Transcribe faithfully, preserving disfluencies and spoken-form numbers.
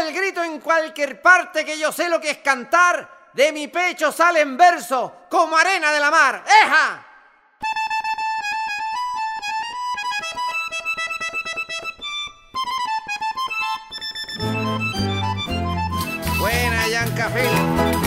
el grito en cualquier parte, que yo sé lo que es cantar. De mi pecho salen versos como arena de la mar. ¡Eja! Buena, Yancafil.